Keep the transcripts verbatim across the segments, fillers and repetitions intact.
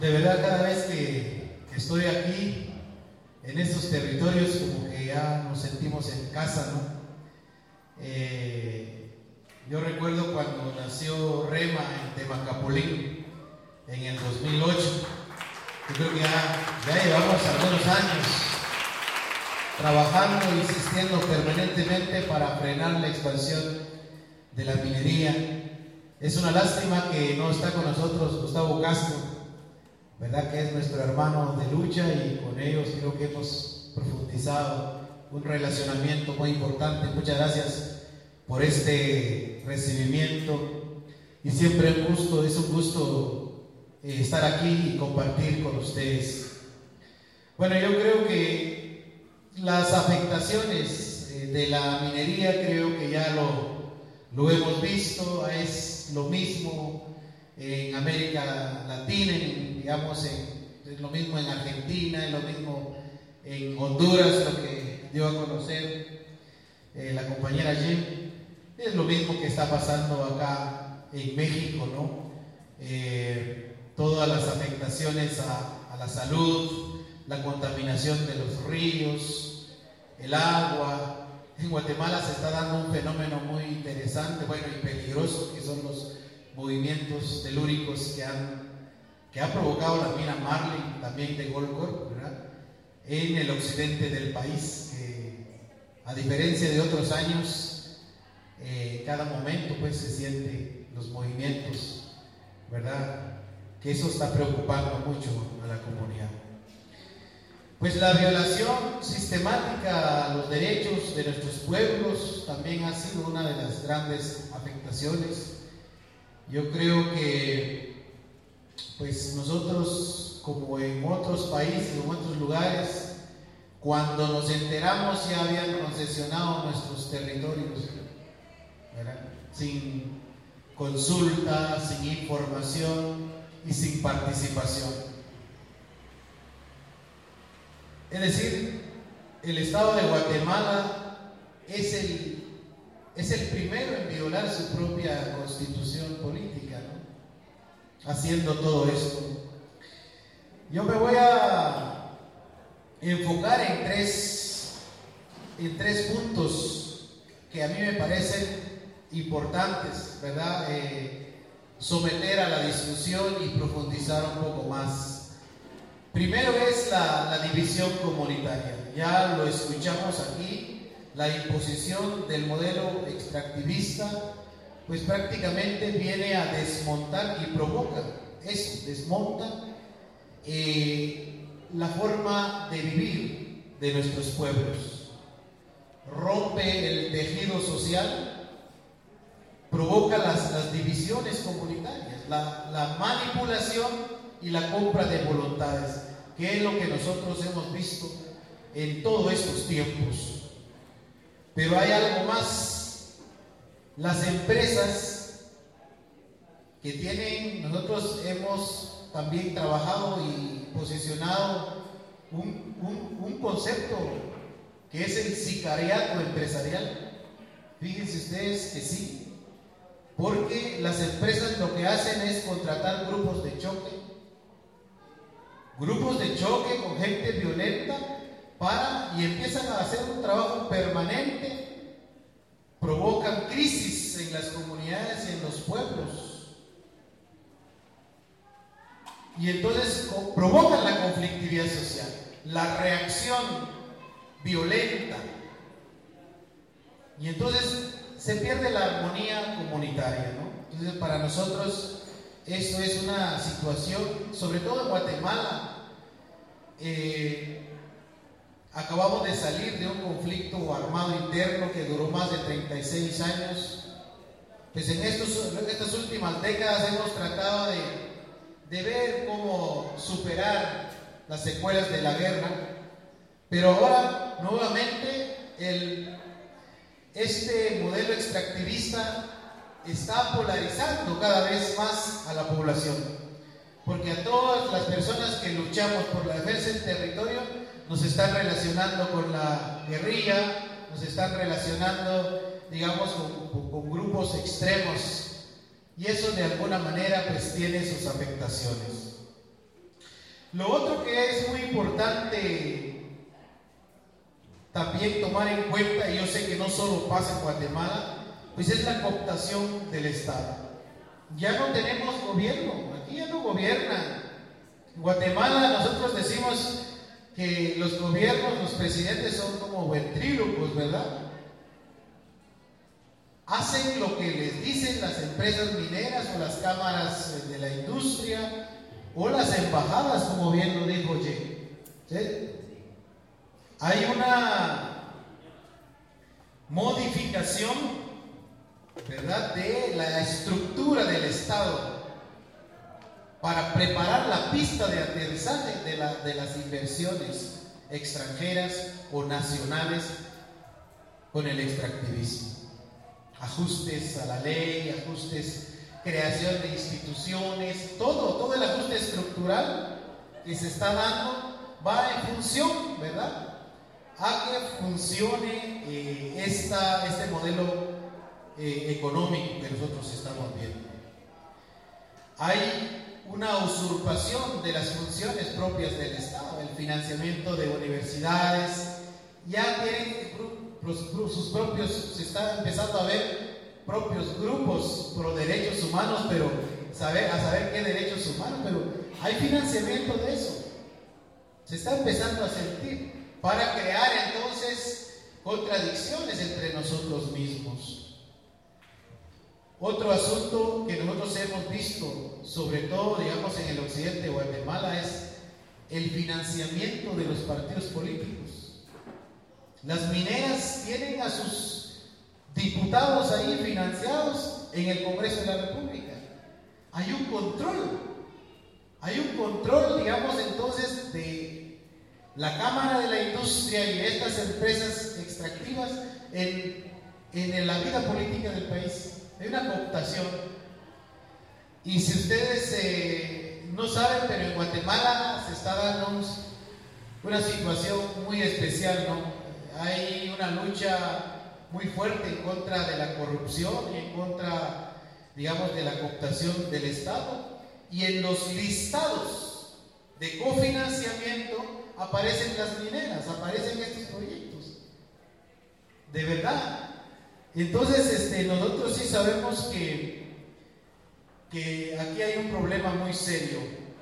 De verdad, cada vez que, que estoy aquí, en estos territorios, como que ya nos sentimos en casa, ¿no? Eh, yo recuerdo cuando nació Rema en Temacapulín, en el dos mil ocho. Yo creo que ya, ya llevamos algunos años trabajando e insistiendo permanentemente para frenar la expansión de la minería. Es una lástima que no está con nosotros Gustavo Castro, ¿verdad? Que es nuestro hermano de lucha, y con ellos creo que hemos profundizado un relacionamiento muy importante. Muchas gracias por este recibimiento, y siempre un gusto, es un gusto eh, estar aquí y compartir con ustedes. Bueno, yo creo que las afectaciones eh, de la minería, creo que ya lo, lo hemos visto, es lo mismo en América Latina, en, digamos, en, es lo mismo en Argentina, es lo mismo en Honduras, lo que dio a conocer eh, la compañera Jim, es lo mismo que está pasando acá en México, ¿no? Eh, todas las afectaciones a, a la salud, la contaminación de los ríos, el agua. En Guatemala se está dando un fenómeno muy interesante, bueno, y peligroso, que son los movimientos telúricos que han, que ha provocado la mina Marlin, también de Goldcorp, ¿verdad?, en el occidente del país. Eh, a diferencia de otros años, eh, cada momento pues se sienten los movimientos, ¿verdad?, que eso está preocupando mucho a la comunidad. Pues la violación sistemática a los derechos de nuestros pueblos también ha sido una de las grandes afectaciones. Yo creo que pues nosotros, como en otros países, en otros lugares, cuando nos enteramos ya habían concesionado nuestros territorios, ¿verdad?, sin consulta, sin información y sin participación. Es decir, el Estado de Guatemala es el, es el primero en violar su propia constitución política, ¿no?, haciendo todo esto. Yo me voy a enfocar en tres, en tres puntos que a mí me parecen importantes, ¿verdad?, eh, someter a la discusión y profundizar un poco más. Primero es la, la división comunitaria. Ya lo escuchamos aquí, la imposición del modelo extractivista, pues prácticamente viene a desmontar y provoca eso, desmonta eh, la forma de vivir de nuestros pueblos, rompe el tejido social, provoca las, las divisiones comunitarias, la, la manipulación y la compra de voluntades, que es lo que nosotros hemos visto en todos estos tiempos. Pero hay algo más. Las empresas que tienen, nosotros hemos también trabajado y posicionado un, un, un concepto que es el sicariato empresarial. Fíjense ustedes que sí, porque las empresas lo que hacen es contratar grupos de choque, grupos de choque con gente violenta, para, y empiezan a hacer un trabajo permanente, provocan crisis en las comunidades y en los pueblos, y entonces provocan la conflictividad social, la reacción violenta, y entonces se pierde la armonía comunitaria, ¿no? Entonces, para nosotros esto es una situación, sobre todo en Guatemala. Eh, acabamos de salir de un conflicto armado interno que duró más de treinta y seis años. Pues en estos, estas últimas décadas hemos tratado de, de ver cómo superar las secuelas de la guerra, pero ahora nuevamente el, este modelo extractivista está polarizando cada vez más a la población, porque a todas las personas que luchamos por la defensa del territorio nos están relacionando con la guerrilla, nos están relacionando, digamos, con, con, con grupos extremos, y eso de alguna manera pues tiene sus afectaciones. Lo otro que es muy importante también tomar en cuenta, y yo sé que no solo pasa en Guatemala, pues es la cooptación del Estado. Ya no tenemos gobierno, aquí ya no gobiernan. En Guatemala nosotros decimos que los gobiernos, los presidentes son como ventrílocos, ¿verdad? Hacen lo que les dicen las empresas mineras o las cámaras de la industria o las embajadas, como bien lo dijo Jay. ¿Sí? Hay una modificación, ¿verdad?, de la estructura del Estado para preparar la pista de aterrizaje de, la, de las inversiones extranjeras o nacionales con el extractivismo. Ajustes a la ley, ajustes, creación de instituciones, todo, todo el ajuste estructural que se está dando va en función, ¿verdad?, a que funcione eh, esta, este modelo eh, económico que nosotros estamos viendo. Hay una usurpación de las funciones propias del Estado, el financiamiento de universidades, ya tienen sus propios, se está empezando a ver propios grupos pro derechos humanos, pero saber, a saber qué derechos humanos, pero hay financiamiento de eso, se está empezando a sentir, para crear entonces contradicciones entre nosotros mismos. Otro asunto que nosotros hemos visto, sobre todo, digamos, en el occidente de Guatemala, es el financiamiento de los partidos políticos. Las mineras tienen a sus diputados ahí financiados en el Congreso de la República. Hay un control, hay un control, digamos, entonces, de la Cámara de la Industria y estas empresas extractivas en, en la vida política del país. Hay una cooptación. Y si ustedes eh, no saben, pero en Guatemala se está dando un, una situación muy especial, ¿no? Hay una lucha muy fuerte en contra de la corrupción y en contra, digamos, de la cooptación del Estado. Y en los listados de cofinanciamiento aparecen las mineras, aparecen estos proyectos. De verdad. Entonces, este, nosotros sí sabemos que, que aquí hay un problema muy serio.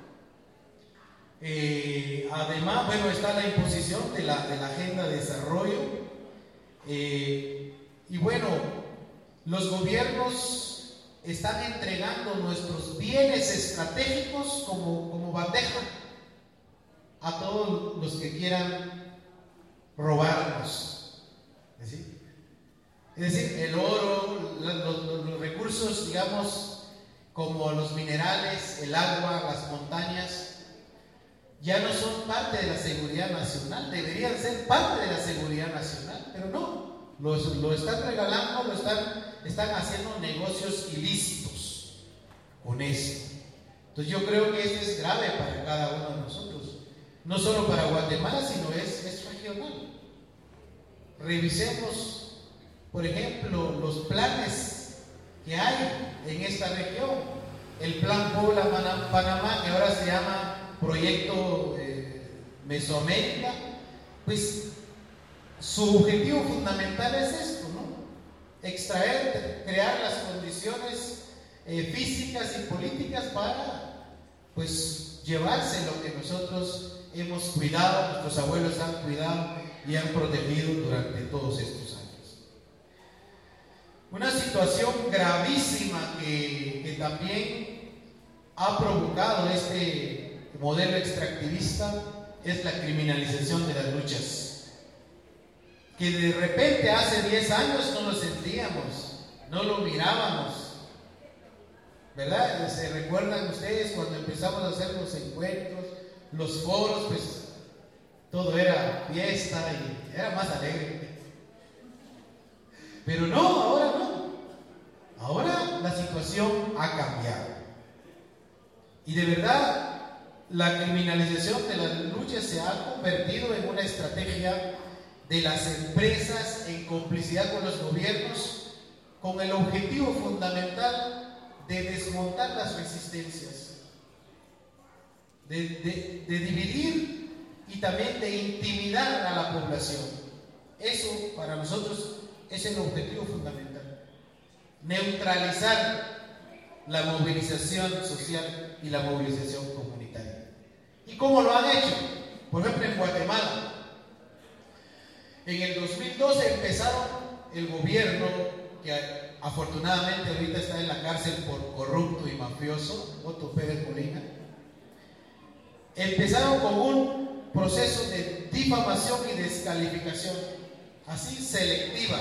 Eh, además, bueno, está la imposición de la, de la agenda de desarrollo. Eh, y bueno, los gobiernos están entregando nuestros bienes estratégicos como, como bandeja a todos los que quieran robarnos. ¿Sí? Es decir, el oro, los, los, los recursos, digamos, como los minerales, el agua, las montañas, ya no son parte de la seguridad nacional, deberían ser parte de la seguridad nacional, pero no, los, lo están regalando, lo están, están haciendo negocios ilícitos con eso. Entonces yo creo que esto es grave para cada uno de nosotros. No solo para Guatemala, sino es, es regional. Revisemos, por ejemplo, los planes que hay en esta región. El Plan Puebla-Panamá, que ahora se llama Proyecto eh, Mesoamérica, pues su objetivo fundamental es esto, ¿no? Extraer, crear las condiciones eh, físicas y políticas para, pues, llevarse lo que nosotros hemos cuidado, nuestros abuelos han cuidado y han protegido durante todos estos años. Una situación gravísima que, que también ha provocado este modelo extractivista es la criminalización de las luchas, que de repente hace diez años no lo sentíamos, no lo mirábamos, ¿verdad? ¿Se recuerdan ustedes cuando empezamos a hacer los encuentros, los foros? Pues todo era fiesta y era más alegre. Pero no, ahora no. Ahora la situación ha cambiado. Y de verdad, la criminalización de las luchas se ha convertido en una estrategia de las empresas en complicidad con los gobiernos, con el objetivo fundamental de desmontar las resistencias. de, de, de dividir y también de intimidar a la población. Eso para nosotros es el objetivo fundamental: neutralizar la movilización social y la movilización comunitaria. ¿Y cómo lo han hecho? Por ejemplo, en Guatemala, en el dos mil doce empezaron el gobierno, que afortunadamente ahorita está en la cárcel por corrupto y mafioso, Otto Pérez Molina. Empezaron con un proceso de difamación y descalificación, así selectiva,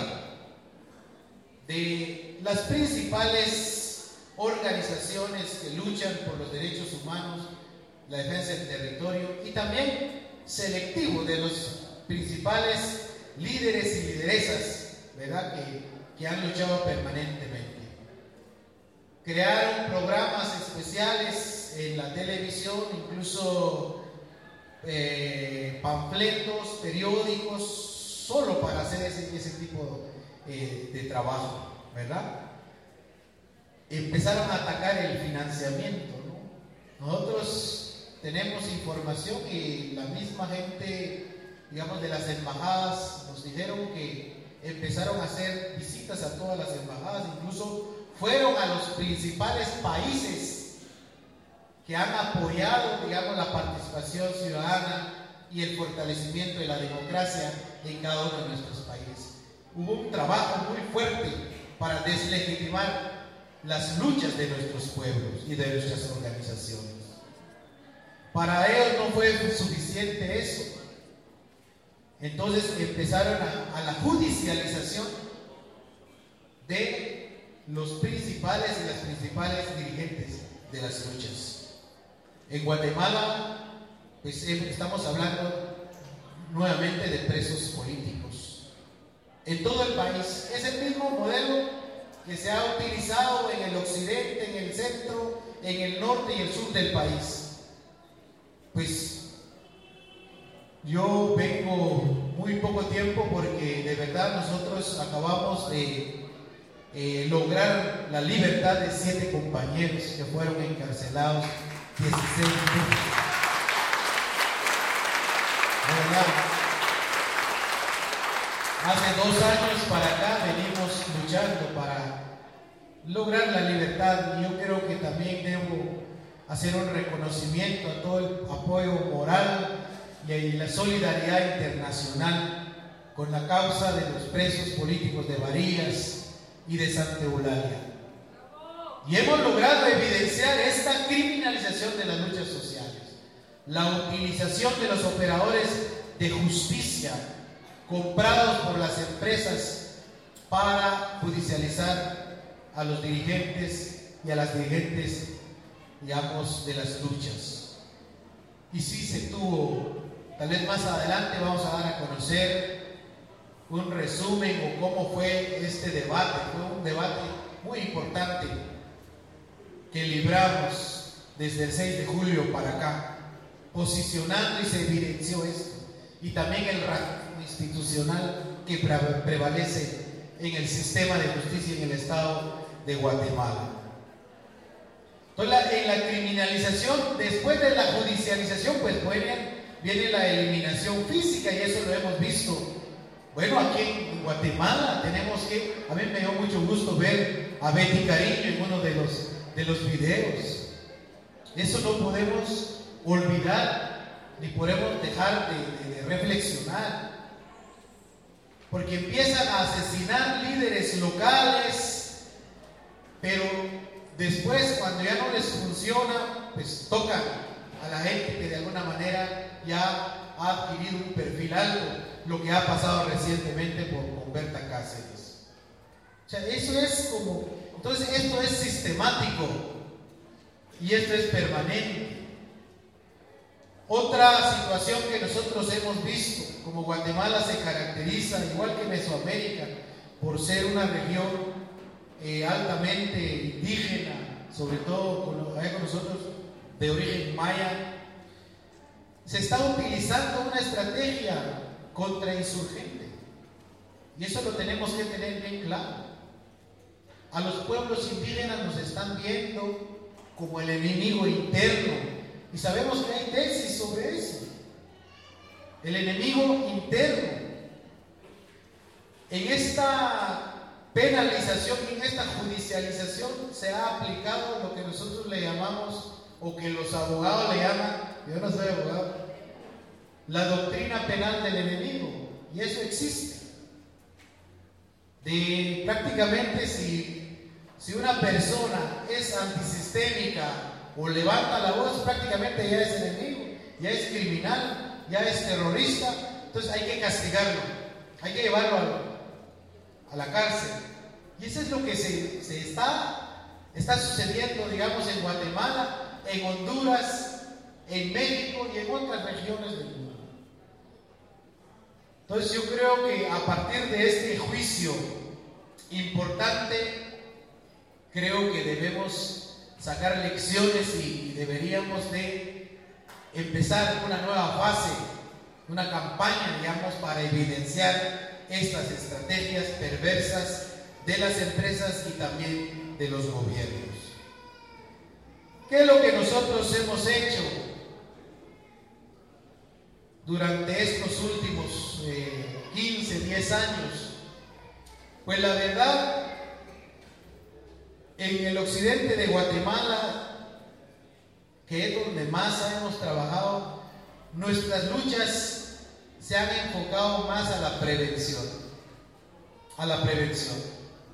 de las principales organizaciones que luchan por los derechos humanos, la defensa del territorio, y también selectivo de los principales líderes y lideresas, ¿verdad?, que, que han luchado permanentemente. Crearon programas especiales en la televisión, incluso eh, panfletos, periódicos, solo para hacer ese, ese tipo eh, de trabajo, ¿verdad? Empezaron a atacar el financiamiento, ¿no? Nosotros tenemos información y la misma gente, digamos, de las embajadas nos dijeron que empezaron a hacer visitas a todas las embajadas, incluso fueron a los principales países que han apoyado, digamos, la participación ciudadana y el fortalecimiento de la democracia en cada uno de nuestros países. Hubo un trabajo muy fuerte para deslegitimar las luchas de nuestros pueblos y de nuestras organizaciones. Para ellos no fue suficiente eso. Entonces empezaron a, a la judicialización de los principales y las principales dirigentes de las luchas. En Guatemala, pues estamos hablando nuevamente de presos políticos. En todo el país es el mismo modelo que se ha utilizado en el occidente, en el centro, en el norte y el sur del país. Pues yo vengo muy poco tiempo porque de verdad nosotros acabamos de eh, lograr la libertad de siete compañeros que fueron encarcelados dieciséis meses. De verdad, hace dos años para acá venimos luchando para lograr la libertad, y yo creo que también debo hacer un reconocimiento a todo el apoyo moral y la solidaridad internacional con la causa de los presos políticos de Varillas y de Santa Eulalia. Y hemos logrado evidenciar esta criminalización de las luchas sociales, la utilización de los operadores de justicia comprados por las empresas para judicializar a los dirigentes y a las dirigentes, digamos, de las luchas. Y sí se tuvo, tal vez más adelante vamos a dar a conocer un resumen o cómo fue este debate. Fue un debate muy importante que libramos desde el seis de julio para acá, posicionando, y se evidenció esto, y también el racismo institucional que prevalece en el sistema de justicia en el estado de Guatemala. Entonces, en la criminalización, después de la judicialización, pues viene, viene la eliminación física, y eso lo hemos visto. Bueno, aquí en Guatemala tenemos que, a mí me dio mucho gusto ver a Betty Cariño en uno de los, de los videos. Eso no podemos olvidar, ni podemos dejar de, de, de reflexionar, porque empiezan a asesinar líderes locales, pero después, cuando ya no les funciona, pues tocan a la gente que de alguna manera ya ha adquirido un perfil alto, lo que ha pasado recientemente por, con Berta Cáceres. O sea, eso es como, entonces esto es sistemático y esto es permanente. Otra situación que nosotros hemos visto, como Guatemala se caracteriza, igual que Mesoamérica, por ser una región eh, altamente indígena, sobre todo con, allá con nosotros de origen maya, se está utilizando una estrategia contrainsurgente, y eso lo tenemos que tener bien claro. A los pueblos indígenas nos están viendo como el enemigo interno Y sabemos que hay tesis sobre eso. El enemigo interno. En esta penalización, en esta judicialización, se ha aplicado lo que nosotros le llamamos, o que los abogados le llaman, yo no soy abogado, la doctrina penal del enemigo. Y eso existe. De prácticamente si, si una persona es antisistémica o levanta la voz, prácticamente ya es enemigo, ya es criminal, ya es terrorista. Entonces hay que castigarlo, hay que llevarlo a, a la cárcel. Y eso es lo que se, se está, está sucediendo, digamos, en Guatemala, en Honduras, en México y en otras regiones del mundo. Entonces yo creo que a partir de este juicio importante, creo que debemos sacar lecciones y deberíamos de empezar una nueva fase, una campaña, digamos, para evidenciar estas estrategias perversas de las empresas y también de los gobiernos. ¿Qué es lo que nosotros hemos hecho durante estos últimos eh, quince, diez años? Pues la verdad, en el occidente de Guatemala, que es donde más hemos trabajado, nuestras luchas se han enfocado más a la prevención, a la prevención.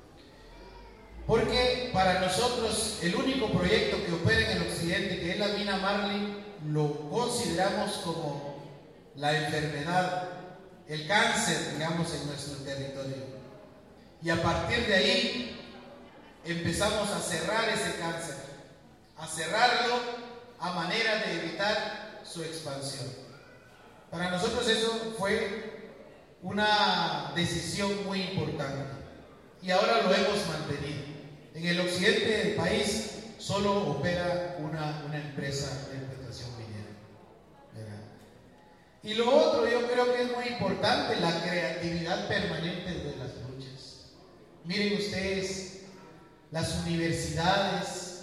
Porque para nosotros el único proyecto que opera en el occidente, que es la mina Marlin, lo consideramos como la enfermedad, el cáncer, digamos, en nuestro territorio. Y a partir de ahí empezamos a cerrar ese cáncer, a cerrarlo a manera de evitar su expansión. Para nosotros eso fue una decisión muy importante y ahora lo hemos mantenido. En el occidente del país solo opera una, una empresa de explotación minera, ¿verdad? Y lo otro, yo creo que es muy importante, la creatividad permanente de las luchas. Miren ustedes, las universidades,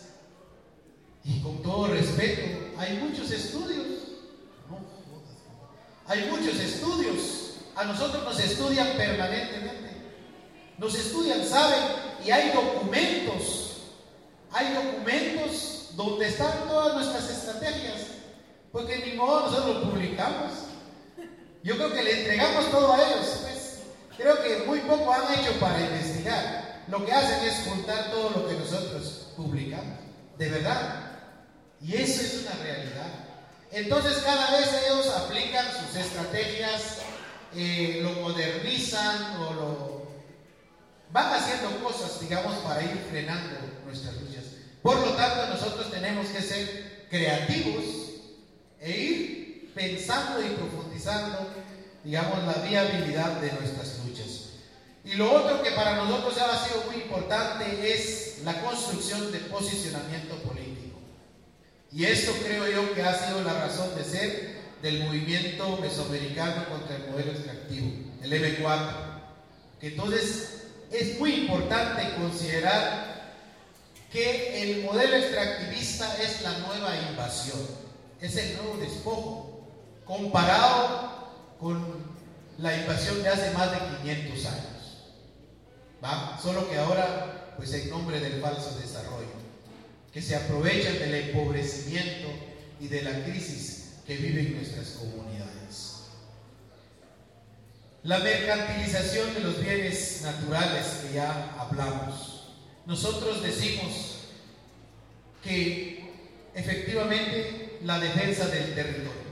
y con todo respeto, hay muchos estudios, no jodas, hay muchos estudios, a nosotros nos estudian permanentemente, nos estudian, saben, y hay documentos, hay documentos donde están todas nuestras estrategias, porque ni modo nosotros lo publicamos. Yo creo que le entregamos todo a ellos, pues creo que muy poco han hecho para investigar. Lo que hacen es juntar todo lo que nosotros publicamos, de verdad. Y eso es una realidad. Entonces cada vez ellos aplican sus estrategias, eh, lo modernizan o lo van haciendo cosas, digamos, para ir frenando nuestras luchas. Por lo tanto, nosotros tenemos que ser creativos e ir pensando y profundizando, digamos, la viabilidad de nuestras luchas. Y lo otro que para nosotros ha sido muy importante es la construcción de posicionamiento político. Y esto creo yo que ha sido la razón de ser del movimiento mesoamericano contra el modelo extractivo, el eme cuatro. Que entonces es muy importante considerar que el modelo extractivista es la nueva invasión, es el nuevo despojo, comparado con la invasión de hace más de quinientos años, ¿va? Solo que ahora, pues en nombre del falso desarrollo, que se aprovechan del empobrecimiento y de la crisis que viven nuestras comunidades. La mercantilización de los bienes naturales que ya hablamos. Nosotros decimos que efectivamente la defensa del territorio.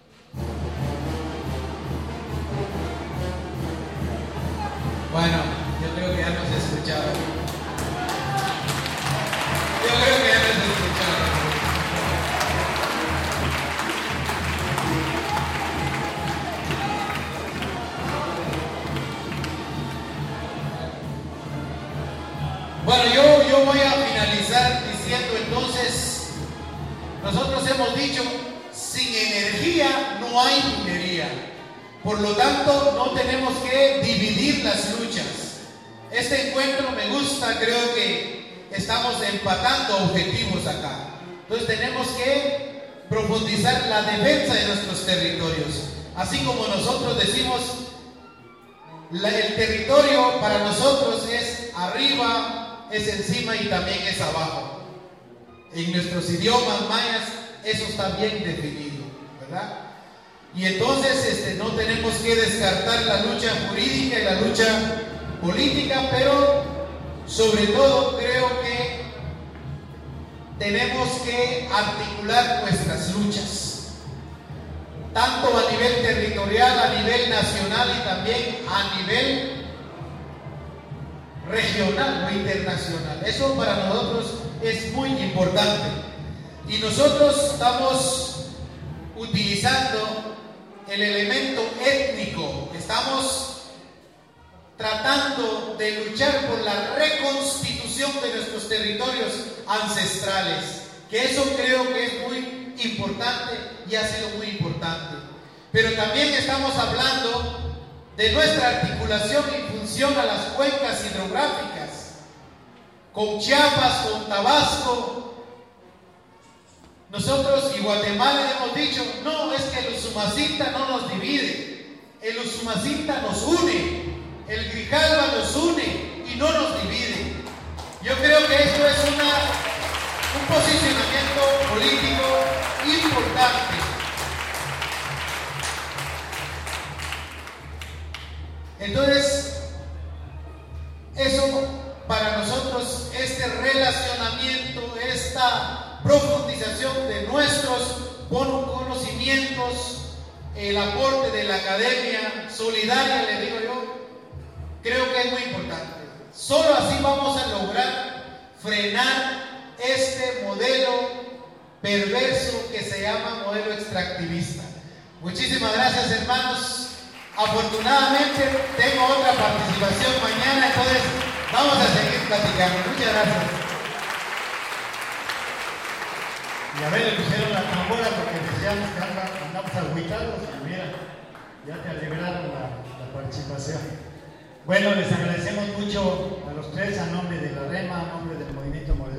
Bueno, yo creo que ya nos escucharon. Yo creo que ya nos escucharon. Bueno, yo, yo voy a finalizar diciendo entonces, nosotros hemos dicho, sin energía no hay minería. Por lo tanto, no tenemos que dividir las luchas. Este encuentro me gusta, creo que estamos empatando objetivos acá. Entonces tenemos que profundizar la defensa de nuestros territorios. Así como nosotros decimos, la, el territorio para nosotros es arriba, es encima y también es abajo. En nuestros idiomas mayas eso está bien definido, ¿verdad? Y entonces este, no tenemos que descartar la lucha jurídica y la lucha política, pero sobre todo creo que tenemos que articular nuestras luchas, tanto a nivel territorial, a nivel nacional y también a nivel regional o internacional. Eso para nosotros es muy importante. Y nosotros estamos utilizando el elemento étnico, estamos tratando de luchar por la reconstitución de nuestros territorios ancestrales, que eso creo que es muy importante y ha sido muy importante. Pero también estamos hablando de nuestra articulación en función a las cuencas hidrográficas, con Chiapas, con Tabasco. Nosotros y Guatemala hemos dicho, no, es que el Usumacinta no nos divide, el Usumacinta nos une, el Grijalva nos une y no nos divide. Yo creo que esto es una, un posicionamiento político importante. Entonces, eso para nosotros, este relacionamiento, esta profundización de nuestros conocimientos, el aporte de la academia solidaria, le digo yo, creo que es muy importante. Solo así vamos a lograr frenar este modelo perverso que se llama modelo extractivista. Muchísimas gracias, hermanos. Afortunadamente tengo otra participación mañana, entonces vamos a seguir platicando. Muchas gracias. Y a ver, le pusieron la tambora porque decíamos que andamos agüitados y mira, ya te alegraron la, la participación. Bueno, les agradecemos mucho a los tres, a nombre de la REMA, a nombre del Movimiento Moreno.